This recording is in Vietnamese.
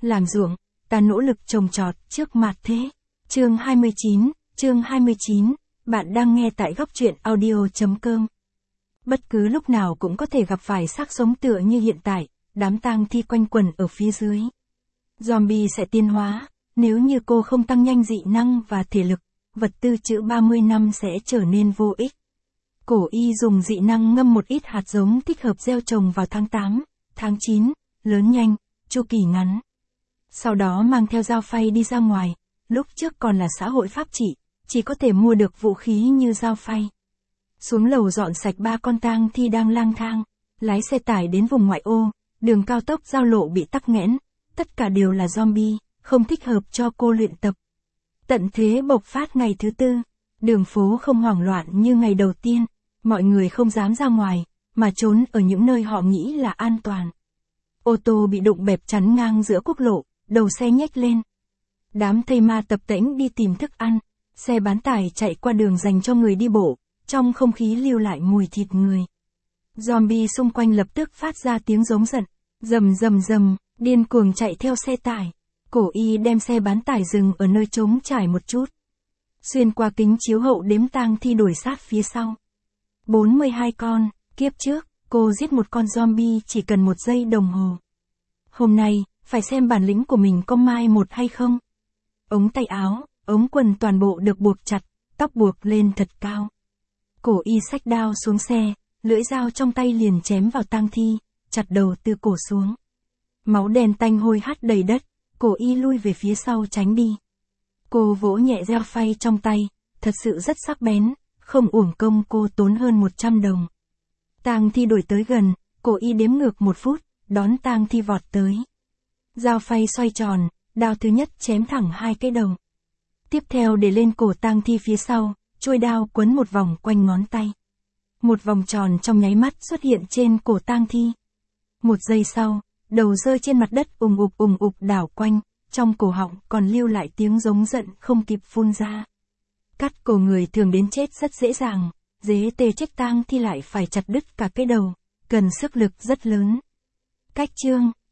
làm ruộng, ta nỗ lực trồng trọt trước mặt thế. Chương 29, bạn đang nghe tại góc truyện audio.com. Bất cứ lúc nào cũng có thể gặp phải xác sống tựa như hiện tại, đám tang thi quanh quẩn ở phía dưới. Zombie sẽ tiến hóa, nếu như cô không tăng nhanh dị năng và thể lực, vật tư trữ 30 năm sẽ trở nên vô ích. Cổ y dùng dị năng ngâm một ít hạt giống thích hợp gieo trồng vào tháng 8, tháng 9, lớn nhanh, chu kỳ ngắn. Sau đó mang theo dao phay đi ra ngoài, lúc trước còn là xã hội pháp trị, chỉ có thể mua được vũ khí như dao phay. Xuống lầu dọn sạch 3 con tang thi đang lang thang, lái xe tải đến vùng ngoại ô, đường cao tốc giao lộ bị tắc nghẽn, tất cả đều là zombie, không thích hợp cho cô luyện tập. Tận thế bộc phát ngày thứ 4, đường phố không hoảng loạn như ngày đầu tiên, mọi người không dám ra ngoài, mà trốn ở những nơi họ nghĩ là an toàn. Ô tô bị đụng bẹp chắn ngang giữa quốc lộ, đầu xe nhếch lên. Đám thây ma tập tễnh đi tìm thức ăn, xe bán tải chạy qua đường dành cho người đi bộ, trong không khí lưu lại mùi thịt người. Zombie xung quanh lập tức phát ra tiếng giống giận, rầm, điên cuồng chạy theo xe tải. Cổ y đem xe bán tải dừng ở nơi trống trải một chút. Xuyên qua kính chiếu hậu đếm tang thi đuổi sát phía sau. 42 con, kiếp trước, cô giết một con zombie chỉ cần 1 giây đồng hồ. Hôm nay, phải xem bản lĩnh của mình có mai một hay không. Ống tay áo, ống quần toàn bộ được buộc chặt, tóc buộc lên thật cao. Cổ y xách đao xuống xe, lưỡi dao trong tay liền chém vào tang thi, chặt đầu từ cổ xuống. Máu đen tanh hôi hắt đầy đất, cổ y lui về phía sau tránh đi. Cô vỗ nhẹ dao phay trong tay, thật sự rất sắc bén, không uổng công cô tốn hơn 100 đồng. Tang thi đuổi tới gần, cổ y đếm ngược 1 phút, đón tang thi vọt tới. Dao phay xoay tròn, đao thứ nhất chém thẳng 2 cái đầu. Tiếp theo để lên cổ tang thi phía sau, chuôi đao quấn một vòng quanh ngón tay. Một vòng tròn trong nháy mắt xuất hiện trên cổ tang thi. 1 giây sau, đầu rơi trên mặt đất ùng ục đảo quanh, trong cổ họng còn lưu lại tiếng giống giận không kịp phun ra. Cắt cổ người thường đến chết rất dễ dàng, dế tê chết tang thi lại phải chặt đứt cả cái đầu, cần sức lực rất lớn. Cách chương